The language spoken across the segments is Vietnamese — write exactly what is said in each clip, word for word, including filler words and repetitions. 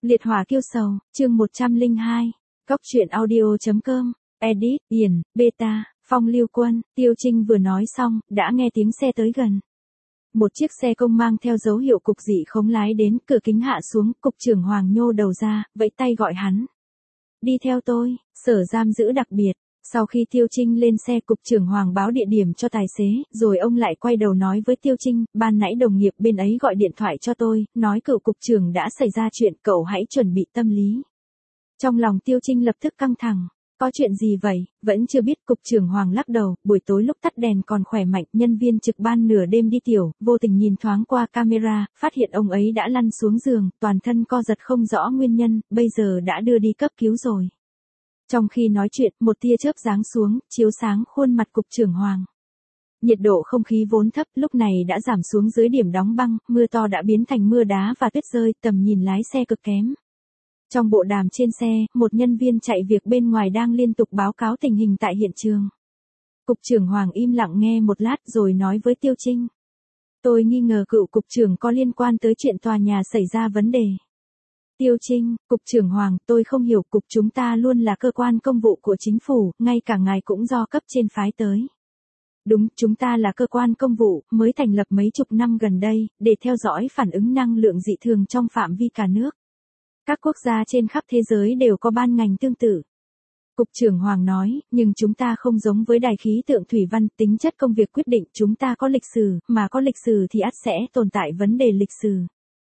Liệt hỏa kiêu sầu, chương một trăm lẻ hai. Góc truyện audio chấm com. Edit, Điền, Beta, Phong Lưu Quân. Tiêu Trinh vừa nói xong, đã nghe tiếng xe tới gần. Một chiếc xe công mang theo dấu hiệu cục dị khống lái đến, cửa kính hạ xuống, cục trưởng Hoàng nhô đầu ra, vẫy tay gọi hắn. Đi theo tôi, sở giam giữ đặc biệt. Sau khi Tiêu Trinh lên xe, cục trưởng Hoàng báo địa điểm cho tài xế, rồi ông lại quay đầu nói với Tiêu Trinh, ban nãy đồng nghiệp bên ấy gọi điện thoại cho tôi, nói cựu cục trưởng đã xảy ra chuyện, cậu hãy chuẩn bị tâm lý. Trong lòng Tiêu Trinh lập tức căng thẳng. Có chuyện gì vậy? Vẫn chưa biết. Cục trưởng Hoàng lắc đầu, buổi tối lúc tắt đèn còn khỏe mạnh, nhân viên trực ban nửa đêm đi tiểu, vô tình nhìn thoáng qua camera, phát hiện ông ấy đã lăn xuống giường, toàn thân co giật không rõ nguyên nhân, bây giờ đã đưa đi cấp cứu rồi. Trong khi nói chuyện, một tia chớp giáng xuống, chiếu sáng khuôn mặt cục trưởng Hoàng. Nhiệt độ không khí vốn thấp, lúc này đã giảm xuống dưới điểm đóng băng, mưa to đã biến thành mưa đá và tuyết rơi, tầm nhìn lái xe cực kém. Trong bộ đàm trên xe, một nhân viên chạy việc bên ngoài đang liên tục báo cáo tình hình tại hiện trường. Cục trưởng Hoàng im lặng nghe một lát rồi nói với Tiêu Trinh. Tôi nghi ngờ cựu cục trưởng có liên quan tới chuyện tòa nhà xảy ra vấn đề. Tiêu Trinh, cục trưởng Hoàng, tôi không hiểu, cục chúng ta luôn là cơ quan công vụ của chính phủ, ngay cả ngài cũng do cấp trên phái tới. Đúng, chúng ta là cơ quan công vụ, mới thành lập mấy chục năm gần đây, để theo dõi phản ứng năng lượng dị thường trong phạm vi cả nước. Các quốc gia trên khắp thế giới đều có ban ngành tương tự. Cục trưởng Hoàng nói, nhưng chúng ta không giống với đài khí tượng thủy văn, tính chất công việc quyết định, chúng ta có lịch sử, mà có lịch sử thì ắt sẽ tồn tại vấn đề lịch sử.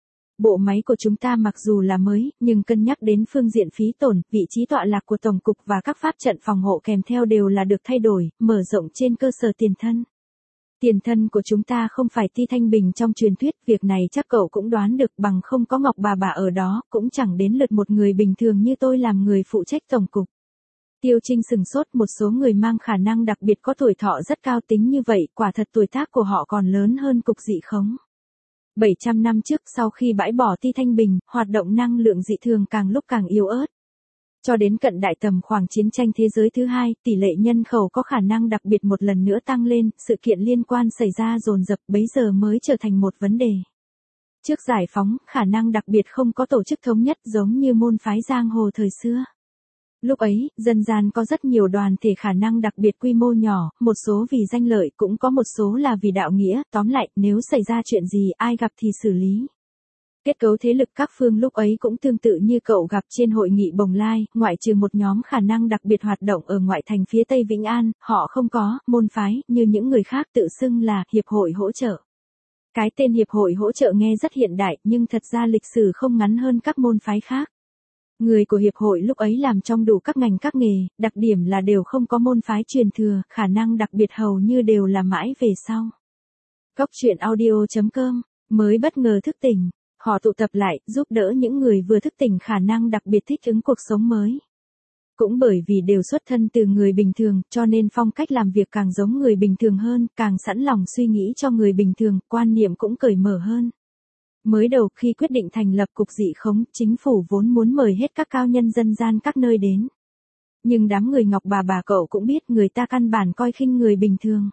Bộ máy của chúng ta mặc dù là mới, nhưng cân nhắc đến phương diện phí tổn, vị trí tọa lạc của Tổng cục và các pháp trận phòng hộ kèm theo đều là được thay đổi, mở rộng trên cơ sở tiền thân. Tiền thân của chúng ta không phải Ti Thanh Bình trong truyền thuyết, việc này chắc cậu cũng đoán được, bằng không có Ngọc bà bà ở đó, cũng chẳng đến lượt một người bình thường như tôi làm người phụ trách Tổng cục. Tiêu Trinh sừng sốt, một số người mang khả năng đặc biệt có tuổi thọ rất cao tính như vậy, quả thật tuổi tác của họ còn lớn hơn cục dị khống. bảy trăm năm trước, sau khi bãi bỏ Ti Thanh Bình, hoạt động năng lượng dị thường càng lúc càng yếu ớt. Cho đến cận đại tầm khoảng chiến tranh thế giới thứ hai, tỷ lệ nhân khẩu có khả năng đặc biệt một lần nữa tăng lên, sự kiện liên quan xảy ra dồn dập, bấy giờ mới trở thành một vấn đề. Trước giải phóng, khả năng đặc biệt không có tổ chức thống nhất giống như môn phái giang hồ thời xưa. Lúc ấy, dân gian có rất nhiều đoàn thể khả năng đặc biệt quy mô nhỏ, một số vì danh lợi, cũng có một số là vì đạo nghĩa, tóm lại, nếu xảy ra chuyện gì, ai gặp thì xử lý. Kết cấu thế lực các phương lúc ấy cũng tương tự như cậu gặp trên hội nghị Bồng Lai, ngoại trừ một nhóm khả năng đặc biệt hoạt động ở ngoại thành phía Tây Vĩnh An, họ không có môn phái như những người khác tự xưng là Hiệp hội hỗ trợ. Cái tên Hiệp hội hỗ trợ nghe rất hiện đại, nhưng thật ra lịch sử không ngắn hơn các môn phái khác. Người của Hiệp hội lúc ấy làm trong đủ các ngành các nghề, đặc điểm là đều không có môn phái truyền thừa, khả năng đặc biệt hầu như đều là mãi về sau. Góc truyện audio chấm com, mới bất ngờ thức tỉnh. Họ tụ tập lại, giúp đỡ những người vừa thức tỉnh khả năng đặc biệt thích ứng cuộc sống mới. Cũng bởi vì đều xuất thân từ người bình thường, cho nên phong cách làm việc càng giống người bình thường hơn, càng sẵn lòng suy nghĩ cho người bình thường, quan niệm cũng cởi mở hơn. Mới đầu khi quyết định thành lập cục dị khống, chính phủ vốn muốn mời hết các cao nhân dân gian các nơi đến. Nhưng đám người Ngọc bà bà cậu cũng biết người ta căn bản coi khinh người bình thường.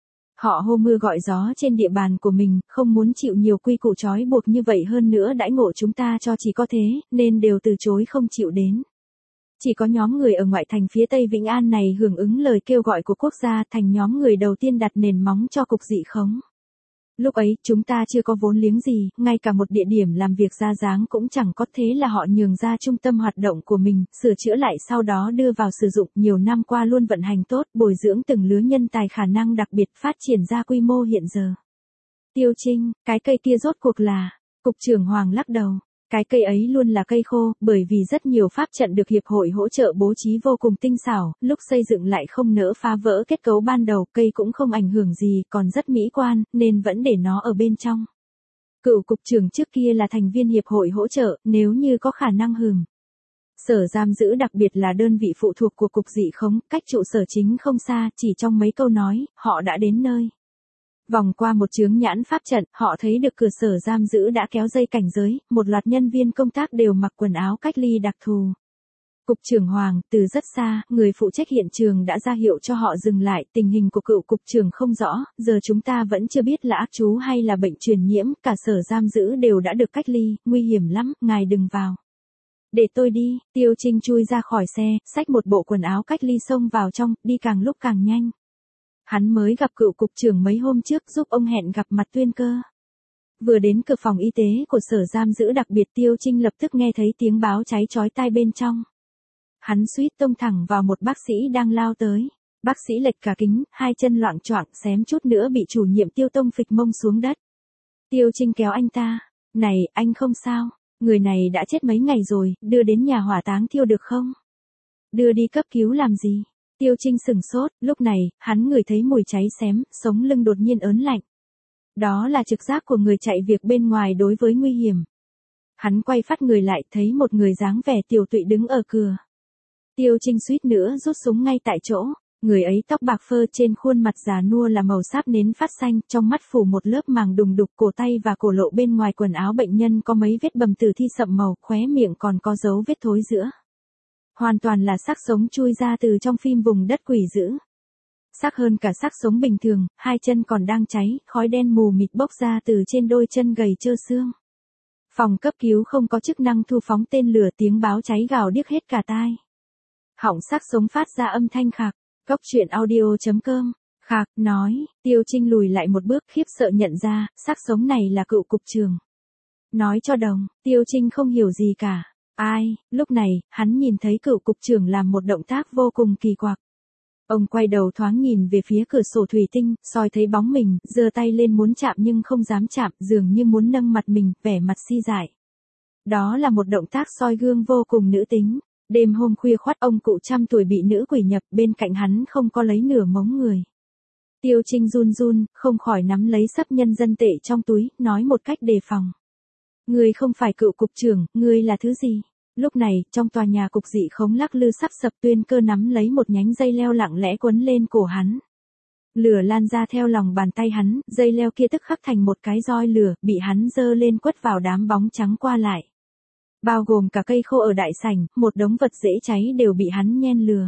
Họ hô mưa gọi gió trên địa bàn của mình, không muốn chịu nhiều quy củ trói buộc như vậy, hơn nữa đãi ngộ chúng ta cho chỉ có thế, nên đều từ chối không chịu đến. Chỉ có nhóm người ở ngoại thành phía Tây Vĩnh An này hưởng ứng lời kêu gọi của quốc gia, thành nhóm người đầu tiên đặt nền móng cho cục dị khống. Lúc ấy, chúng ta chưa có vốn liếng gì, ngay cả một địa điểm làm việc ra dáng cũng chẳng có, thế là họ nhường ra trung tâm hoạt động của mình, sửa chữa lại sau đó đưa vào sử dụng, nhiều năm qua luôn vận hành tốt, bồi dưỡng từng lứa nhân tài khả năng đặc biệt, phát triển ra quy mô hiện giờ. Tiêu Trinh, cái cây kia rốt cuộc là, cục trưởng Hoàng lắc đầu. Cái cây ấy luôn là cây khô, bởi vì rất nhiều pháp trận được Hiệp hội hỗ trợ bố trí vô cùng tinh xảo, lúc xây dựng lại không nỡ phá vỡ kết cấu ban đầu, cây cũng không ảnh hưởng gì, còn rất mỹ quan, nên vẫn để nó ở bên trong. Cựu cục trưởng trước kia là thành viên Hiệp hội hỗ trợ, nếu như có khả năng hừm. Sở giam giữ đặc biệt là đơn vị phụ thuộc của cục dị khống, cách trụ sở chính không xa, chỉ trong mấy câu nói, họ đã đến nơi. Vòng qua một chướng nhãn pháp trận, họ thấy được cửa sở giam giữ đã kéo dây cảnh giới, một loạt nhân viên công tác đều mặc quần áo cách ly đặc thù. Cục trưởng Hoàng, từ rất xa, người phụ trách hiện trường đã ra hiệu cho họ dừng lại, tình hình của cựu cục trưởng không rõ, giờ chúng ta vẫn chưa biết là ác chú hay là bệnh truyền nhiễm, cả sở giam giữ đều đã được cách ly, nguy hiểm lắm, ngài đừng vào. Để tôi đi, Tiêu Trinh chui ra khỏi xe, xách một bộ quần áo cách ly xông vào trong, đi càng lúc càng nhanh. Hắn mới gặp cựu cục trưởng mấy hôm trước giúp ông hẹn gặp mặt Tuyên Cơ. Vừa đến cửa phòng y tế của sở giam giữ đặc biệt Tiêu Trinh lập tức nghe thấy tiếng báo cháy chói tai bên trong. Hắn suýt tông thẳng vào một bác sĩ đang lao tới. Bác sĩ lệch cả kính, hai chân loạng choạng xém chút nữa bị chủ nhiệm Tiêu tông phịch mông xuống đất. Tiêu Trinh kéo anh ta. Này, anh không sao, người này đã chết mấy ngày rồi, đưa đến nhà hỏa táng thiêu được không? Đưa đi cấp cứu làm gì? Tiêu Trinh sửng sốt, lúc này, hắn ngửi thấy mùi cháy xém, sống lưng đột nhiên ớn lạnh. Đó là trực giác của người chạy việc bên ngoài đối với nguy hiểm. Hắn quay phát người lại thấy một người dáng vẻ tiểu tụy đứng ở cửa. Tiêu Trinh suýt nữa rút súng ngay tại chỗ. Người ấy tóc bạc phơ, trên khuôn mặt già nua là màu sáp nến phát xanh, trong mắt phủ một lớp màng đùng đục, cổ tay và cổ lộ bên ngoài quần áo bệnh nhân có mấy vết bầm tử thi sậm màu, khóe miệng còn có dấu vết thối rữa. Hoàn toàn là xác sống chui ra từ trong phim vùng đất quỷ dữ. Xác hơn cả xác sống bình thường, hai chân còn đang cháy, khói đen mù mịt bốc ra từ trên đôi chân gầy trơ xương. Phòng cấp cứu không có chức năng thu phóng tên lửa, tiếng báo cháy gào điếc hết cả tai. Họng xác sống phát ra âm thanh khạc. Cốc truyện audio chấm com, khạc, nói, Tiêu Trinh lùi lại một bước khiếp sợ nhận ra, xác sống này là cựu cục trưởng. Nói cho đồng, Tiêu Trinh không hiểu gì cả. Ai, lúc này, hắn nhìn thấy cựu cục trưởng làm một động tác vô cùng kỳ quặc. Ông quay đầu thoáng nhìn về phía cửa sổ thủy tinh, soi thấy bóng mình, giơ tay lên muốn chạm nhưng không dám chạm, dường như muốn nâng mặt mình, vẻ mặt si dại. Đó là một động tác soi gương vô cùng nữ tính. Đêm hôm khuya khoắt ông cụ trăm tuổi bị nữ quỷ nhập, bên cạnh hắn không có lấy nửa mống người. Tiêu Trinh run run, không khỏi nắm lấy sấp nhân dân tệ trong túi, nói một cách đề phòng. Ngươi không phải cựu cục trưởng, ngươi là thứ gì? Lúc này, trong tòa nhà cục dị khống lắc lư sắp sập, Tuyên Cơ nắm lấy một nhánh dây leo lặng lẽ quấn lên cổ hắn. Lửa lan ra theo lòng bàn tay hắn, dây leo kia tức khắc thành một cái roi lửa, bị hắn giơ lên quất vào đám bóng trắng qua lại. Bao gồm cả cây khô ở đại sảnh, một đống vật dễ cháy đều bị hắn nhen lửa.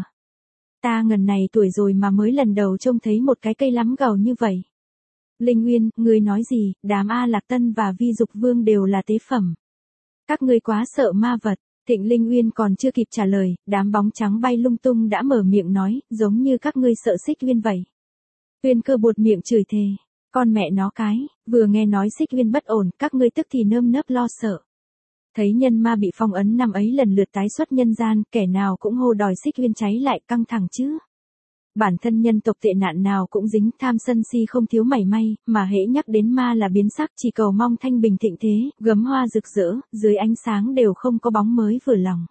Ta ngần này tuổi rồi mà mới lần đầu trông thấy một cái cây lắm gầu như vậy. Linh Nguyên, ngươi nói gì, đám A Lạc Tân và Vi Dục Vương đều là tế phẩm. Các ngươi quá sợ ma vật. Thịnh Linh Nguyên còn chưa kịp trả lời, đám bóng trắng bay lung tung đã mở miệng nói, giống như các ngươi sợ Xích Uyên vậy. Tuyên Cơ buột miệng chửi thề, con mẹ nó cái, vừa nghe nói Xích Uyên bất ổn, các ngươi tức thì nơm nớp lo sợ. Thấy nhân ma bị phong ấn năm ấy lần lượt tái xuất nhân gian, kẻ nào cũng hô đòi Xích Uyên cháy lại, căng thẳng chứ. Bản thân nhân tộc tệ nạn nào cũng dính, tham sân si không thiếu mảy may, mà hễ nhắc đến ma là biến sắc, chỉ cầu mong thanh bình thịnh thế, gấm hoa rực rỡ, dưới ánh sáng đều không có bóng mới vừa lòng.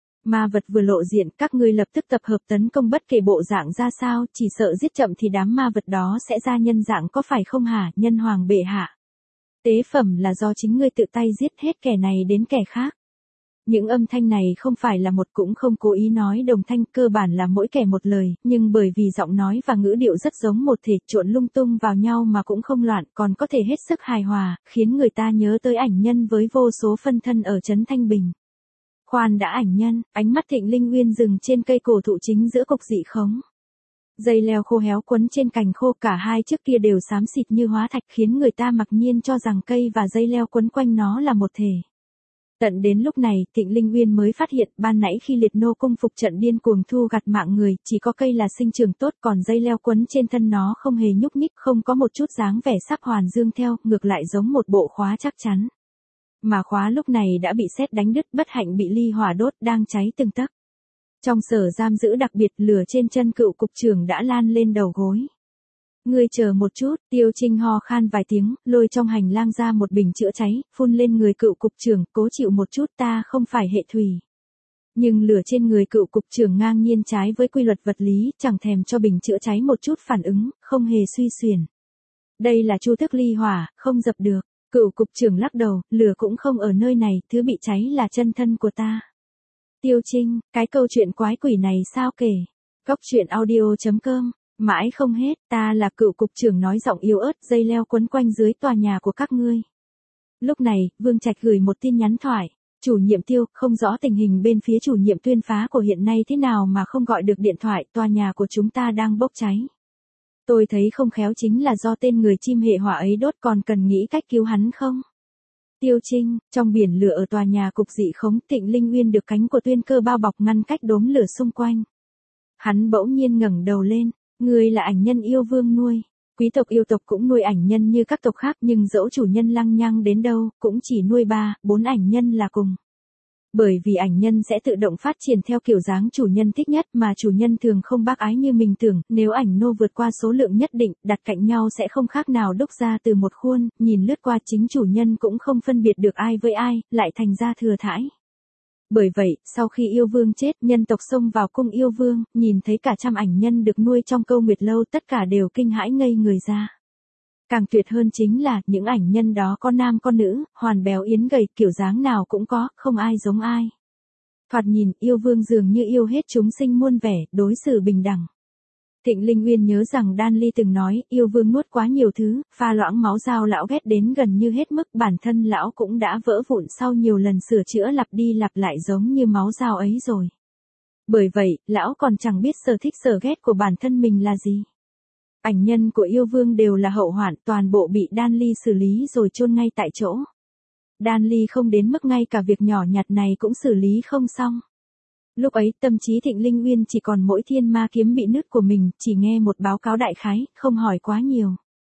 Ma vật vừa lộ diện, các ngươi lập tức tập hợp tấn công bất kể bộ dạng ra sao, chỉ sợ giết chậm thì đám ma vật đó sẽ ra nhân dạng, có phải không hả, nhân hoàng bệ hạ? Tế phẩm là do chính ngươi tự tay giết hết kẻ này đến kẻ khác. Những âm thanh này không phải là một, cũng không cố ý nói đồng thanh, cơ bản là mỗi kẻ một lời, nhưng bởi vì giọng nói và ngữ điệu rất giống một thể, trộn lung tung vào nhau mà cũng không loạn, còn có thể hết sức hài hòa, khiến người ta nhớ tới ảnh nhân với vô số phân thân ở trấn Thanh Bình. Khoan đã, ảnh nhân, ánh mắt Thịnh Linh Nguyên dừng trên cây cổ thụ chính giữa cục dị khống. Dây leo khô héo quấn trên cành khô, cả hai chiếc kia đều xám xịt như hóa thạch, khiến người ta mặc nhiên cho rằng cây và dây leo quấn quanh nó là một thể. Tận đến lúc này, Thịnh Linh Nguyên mới phát hiện, ban nãy khi liệt nô cung phục trận điên cuồng thu gặt mạng người, chỉ có cây là sinh trưởng tốt, còn dây leo quấn trên thân nó không hề nhúc nhích, không có một chút dáng vẻ sắc hoàn dương theo, ngược lại giống một bộ khóa chắc chắn. Mà khóa lúc này đã bị sét đánh đứt, bất hạnh bị ly hỏa đốt, đang cháy từng tấc. Trong sở giam giữ đặc biệt, lửa trên chân cựu cục trưởng đã lan lên đầu gối. Ngươi chờ một chút, Tiêu Trinh ho khan vài tiếng, lôi trong hành lang ra một bình chữa cháy, phun lên người cựu cục trưởng, cố chịu một chút, ta không phải hệ thủy. Nhưng lửa trên người cựu cục trưởng ngang nhiên trái với quy luật vật lý, chẳng thèm cho bình chữa cháy một chút phản ứng, không hề suy xuyển. Đây là chu thức ly hỏa, không dập được. Cựu cục trưởng lắc đầu, lửa cũng không ở nơi này, thứ bị cháy là chân thân của ta. Tiêu Trinh, cái câu chuyện quái quỷ này sao kể? Cốc truyện audio chấm com. Mãi không hết, ta là cựu cục trưởng nói giọng yếu ớt, dây leo quấn quanh dưới tòa nhà của các ngươi. Lúc này, Vương Trạch gửi một tin nhắn thoại. Chủ nhiệm Tiêu, không rõ tình hình bên phía chủ nhiệm Tuyên phá của hiện nay thế nào mà không gọi được điện thoại, tòa nhà của chúng ta đang bốc cháy. Tôi thấy không khéo chính là do tên người chim hệ hỏa ấy đốt, còn cần nghĩ cách cứu hắn không? Tiêu Trinh, trong biển lửa ở tòa nhà cục dị khống, Thịnh Linh Uyên được cánh của Tuyên Cơ bao bọc ngăn cách đốm lửa xung quanh. Hắn bỗng nhiên ngẩng đầu lên, ngươi là ảnh nhân yêu vương nuôi. Quý tộc yêu tộc cũng nuôi ảnh nhân như các tộc khác nhưng dẫu chủ nhân lăng nhăng đến đâu, cũng chỉ nuôi ba, bốn ảnh nhân là cùng. Bởi vì ảnh nhân sẽ tự động phát triển theo kiểu dáng chủ nhân thích nhất mà chủ nhân thường không bác ái như mình tưởng, nếu ảnh nô vượt qua số lượng nhất định, đặt cạnh nhau sẽ không khác nào đúc ra từ một khuôn, nhìn lướt qua chính chủ nhân cũng không phân biệt được ai với ai, lại thành ra thừa thãi. Bởi vậy, sau khi yêu vương chết, nhân tộc xông vào cung yêu vương, nhìn thấy cả trăm ảnh nhân được nuôi trong Câu Nguyệt Lâu tất cả đều kinh hãi ngây người ra. Càng tuyệt hơn chính là, những ảnh nhân đó có nam có nữ, hoàn béo yến gầy, kiểu dáng nào cũng có, không ai giống ai. Thoạt nhìn, yêu vương dường như yêu hết chúng sinh muôn vẻ, đối xử bình đẳng. Thịnh Linh Uyên nhớ rằng Đan Ly từng nói, yêu vương nuốt quá nhiều thứ, pha loãng máu dao lão ghét đến gần như hết mức, bản thân lão cũng đã vỡ vụn sau nhiều lần sửa chữa lặp đi lặp lại giống như máu dao ấy rồi. Bởi vậy, lão còn chẳng biết sở thích sở ghét của bản thân mình là gì. Ảnh nhân của yêu vương đều là hậu hoạn, toàn bộ bị Đan Ly xử lý rồi chôn ngay tại chỗ. Đan Ly không đến mức ngay cả việc nhỏ nhặt này cũng xử lý không xong. Lúc ấy tâm trí Thịnh Linh Uyên chỉ còn mỗi thiên ma kiếm bị nứt của mình, chỉ nghe một báo cáo đại khái, không hỏi quá nhiều.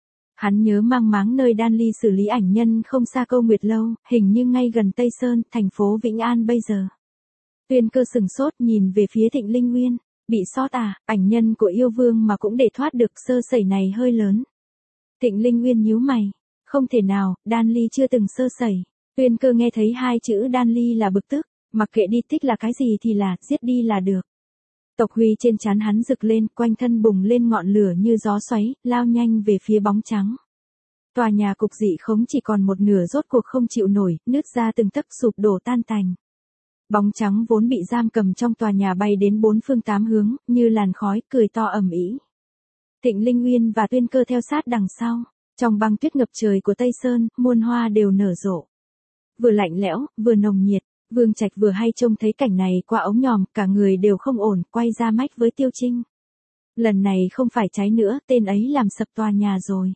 Hắn nhớ mang máng nơi Đan Ly xử lý ảnh nhân không xa Câu Nguyệt Lâu, hình như ngay gần Tây Sơn, thành phố Vĩnh An bây giờ. Tuyên Cơ sừng sốt nhìn về phía Thịnh Linh Uyên, bị sót à, ảnh nhân của yêu vương mà cũng để thoát được, sơ sẩy này hơi lớn. Thịnh Linh Uyên nhíu mày, không thể nào, Đan Ly chưa từng sơ sẩy. Tuyên Cơ nghe thấy hai chữ Đan Ly là bực tức. Mặc kệ đi tích là cái gì thì là, giết đi là được. Tộc huy trên trán hắn rực lên, quanh thân bùng lên ngọn lửa như gió xoáy, lao nhanh về phía bóng trắng. Tòa nhà cục dị khống chỉ còn một nửa rốt cuộc không chịu nổi, nứt ra từng tấc sụp đổ tan tành. Bóng trắng vốn bị giam cầm trong tòa nhà bay đến bốn phương tám hướng, như làn khói, cười to ầm ĩ. Thịnh Linh Uyên và Tuyên Cơ theo sát đằng sau, trong băng tuyết ngập trời của Tây Sơn, muôn hoa đều nở rộ. Vừa lạnh lẽo, vừa nồng nhiệt. Vương Trạch vừa hay trông thấy cảnh này qua ống nhòm, cả người đều không ổn, quay ra mách với Tiêu Trinh. Lần này không phải cháy nữa, tên ấy làm sập tòa nhà rồi.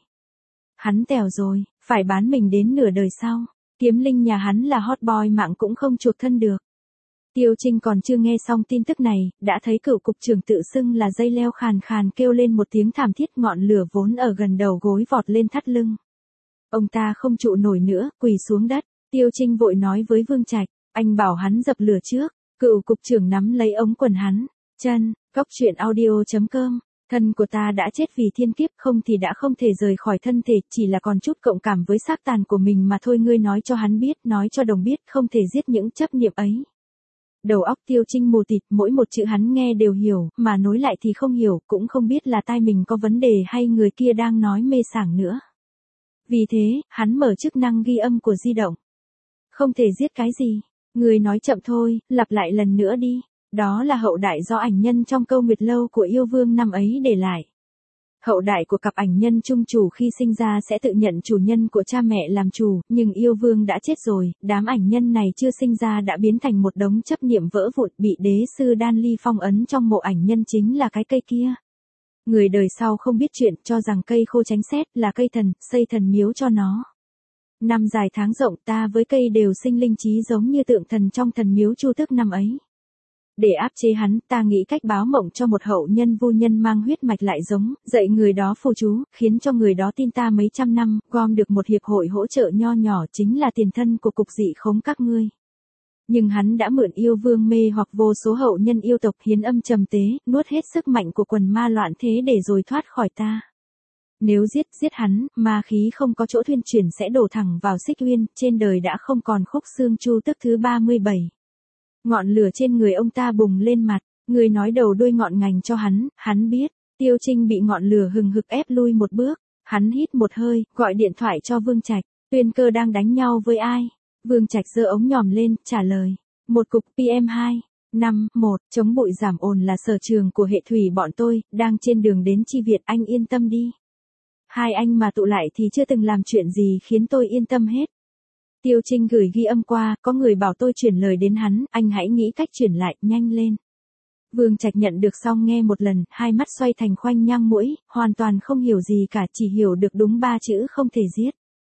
Hắn tèo rồi, phải bán mình đến nửa đời sau. Kiếm linh nhà hắn là hot boy mạng cũng không chuộc thân được. Tiêu Trinh còn chưa nghe xong tin tức này, đã thấy cựu cục trưởng tự xưng là dây leo khàn khàn kêu lên một tiếng thảm thiết, ngọn lửa vốn ở gần đầu gối vọt lên thắt lưng. Ông ta không trụ nổi nữa, quỳ xuống đất. Tiêu Trinh vội nói với Vương Trạch. Anh bảo hắn dập lửa trước, cựu cục trưởng nắm lấy ống quần hắn, chân, góc truyện audio chấm com, thân của ta đã chết vì thiên kiếp không thì đã không thể rời khỏi thân thể, chỉ là còn chút cộng cảm với xác tàn của mình mà thôi, ngươi nói cho hắn biết, nói cho đồng biết, không thể giết những chấp niệm ấy. Đầu óc Tiêu Trinh mù tịt, mỗi một chữ hắn nghe đều hiểu, mà nối lại thì không hiểu, cũng không biết là tai mình có vấn đề hay người kia đang nói mê sảng nữa. Vì thế, hắn mở chức năng ghi âm của di động. Không thể giết cái gì? Người nói chậm thôi, lặp lại lần nữa đi. Đó là hậu đại do ảnh nhân trong Câu Nguyệt Lâu của yêu vương năm ấy để lại. Hậu đại của cặp ảnh nhân chung chủ khi sinh ra sẽ tự nhận chủ nhân của cha mẹ làm chủ, nhưng yêu vương đã chết rồi, đám ảnh nhân này chưa sinh ra đã biến thành một đống chấp niệm vỡ vụn, bị đế sư Đan Ly phong ấn trong mộ ảnh nhân chính là cái cây kia. Người đời sau không biết chuyện, cho rằng cây khô tránh xét là cây thần, xây thần miếu cho nó. Năm dài tháng rộng, ta với cây đều sinh linh trí giống như tượng thần trong thần miếu Chu Tước năm ấy. Để áp chế hắn, ta nghĩ cách báo mộng cho một hậu nhân vu nhân mang huyết mạch lại giống, dạy người đó phù chú, khiến cho người đó tin ta mấy trăm năm, gom được một hiệp hội hỗ trợ nho nhỏ chính là tiền thân của cục dị khống các ngươi. Nhưng hắn đã mượn yêu vương mê hoặc vô số hậu nhân yêu tộc hiến âm trầm tế, nuốt hết sức mạnh của quần ma loạn thế để rồi thoát khỏi ta. Nếu giết, giết hắn, ma khí không có chỗ thuyên chuyển sẽ đổ thẳng vào Xích Uyên, trên đời đã không còn khúc xương Chu Tước thứ ba mươi bảy. Ngọn lửa trên người ông ta bùng lên mặt, người nói đầu đuôi ngọn ngành cho hắn, hắn biết. Tiêu Trinh bị ngọn lửa hừng hực ép lui một bước, hắn hít một hơi, gọi điện thoại cho Vương Trạch. Tuyên Cơ đang đánh nhau với ai? Vương Trạch giơ ống nhòm lên, trả lời. Một cục pê em hai, năm, một, chống bụi giảm ồn là sở trường của hệ thủy bọn tôi, đang trên đường đến chi viện, anh yên tâm đi. Hai anh mà tụ lại thì chưa từng làm chuyện gì khiến tôi yên tâm hết. Tiêu Trinh gửi ghi âm qua, có người bảo tôi chuyển lời đến hắn, anh hãy nghĩ cách chuyển lại, nhanh lên. Vương Trạch nhận được xong nghe một lần, hai mắt xoay thành khoanh nhang mũi, hoàn toàn không hiểu gì cả, chỉ hiểu được đúng ba chữ không thể giết.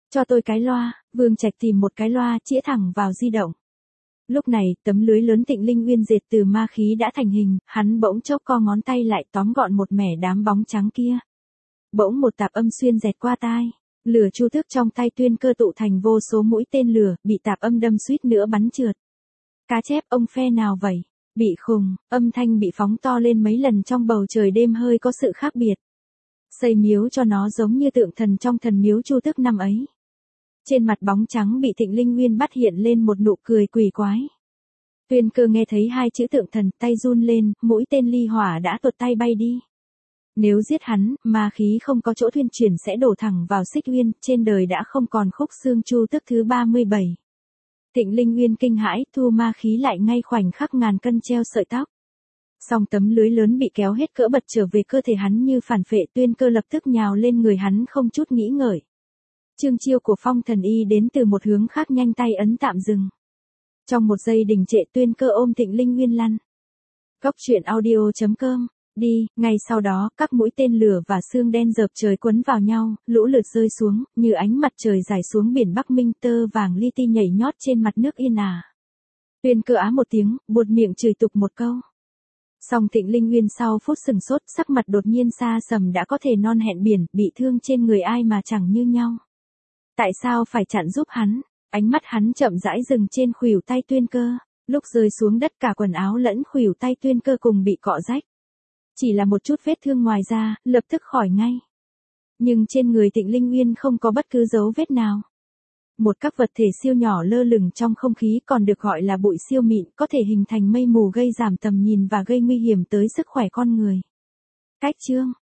Cho tôi cái loa, Vương Trạch tìm một cái loa chĩa thẳng vào di động. Lúc này, tấm lưới lớn Tịnh Linh Nguyên dệt từ ma khí đã thành hình, hắn bỗng chốc co ngón tay lại tóm gọn một mẻ đám bóng trắng kia. Bỗng một tạp âm xuyên dẹt qua tai, lửa chu tước trong tay Tuyên Cơ tụ thành vô số mũi tên lửa, bị tạp âm đâm suýt nữa bắn trượt. Cá chép ông phe nào vậy? Bị khùng, âm thanh bị phóng to lên mấy lần trong bầu trời đêm hơi có sự khác biệt. Xây miếu cho nó giống như tượng thần trong thần miếu Chu Tước năm ấy. Trên mặt bóng trắng bị Tịnh Linh Nguyên bắt hiện lên một nụ cười quỷ quái. Tuyên Cơ nghe thấy hai chữ tượng thần, tay run lên, mũi tên ly hỏa đã tuột tay bay đi. Nếu giết hắn, ma khí không có chỗ thuyên chuyển sẽ đổ thẳng vào Xích Uyên, trên đời đã không còn khúc xương Chu Tước thứ ba mươi bảy. Tịnh Linh Nguyên kinh hãi, thu ma khí lại ngay khoảnh khắc ngàn cân treo sợi tóc. Song tấm lưới lớn bị kéo hết cỡ bật trở về cơ thể hắn như phản phệ, Tuyên Cơ lập tức nhào lên người hắn không chút nghĩ ngợi. Chương chiêu của Phong Thần Y đến từ một hướng khác nhanh tay ấn tạm dừng. Trong một giây đình trệ, Tuyên Cơ ôm Tịnh Linh Nguyên lăn. Góc truyện audio chấm com. Đi, ngay sau đó, các mũi tên lửa và xương đen dợp trời quấn vào nhau, lũ lượt rơi xuống, như ánh mặt trời rải xuống biển Bắc Minh, tơ vàng li ti nhảy nhót trên mặt nước yên ả. Tuyên Cơ á một tiếng, buột miệng chửi tục một câu. Song Tịnh Linh Nguyên sau phút sừng sốt, sắc mặt đột nhiên xa sầm, đã có thể non hẹn biển, bị thương trên người ai mà chẳng như nhau. Tại sao phải chặn giúp hắn? Ánh mắt hắn chậm rãi dừng trên khuỷu tay Tuyên Cơ, lúc rơi xuống đất cả quần áo lẫn khuỷu tay Tuyên Cơ cùng bị cọ rách. Chỉ là một chút vết thương ngoài da, lập tức khỏi ngay. Nhưng trên người Tịnh Linh Nguyên không có bất cứ dấu vết nào. Một các vật thể siêu nhỏ lơ lửng trong không khí, còn được gọi là bụi siêu mịn, có thể hình thành mây mù gây giảm tầm nhìn và gây nguy hiểm tới sức khỏe con người. Cách chương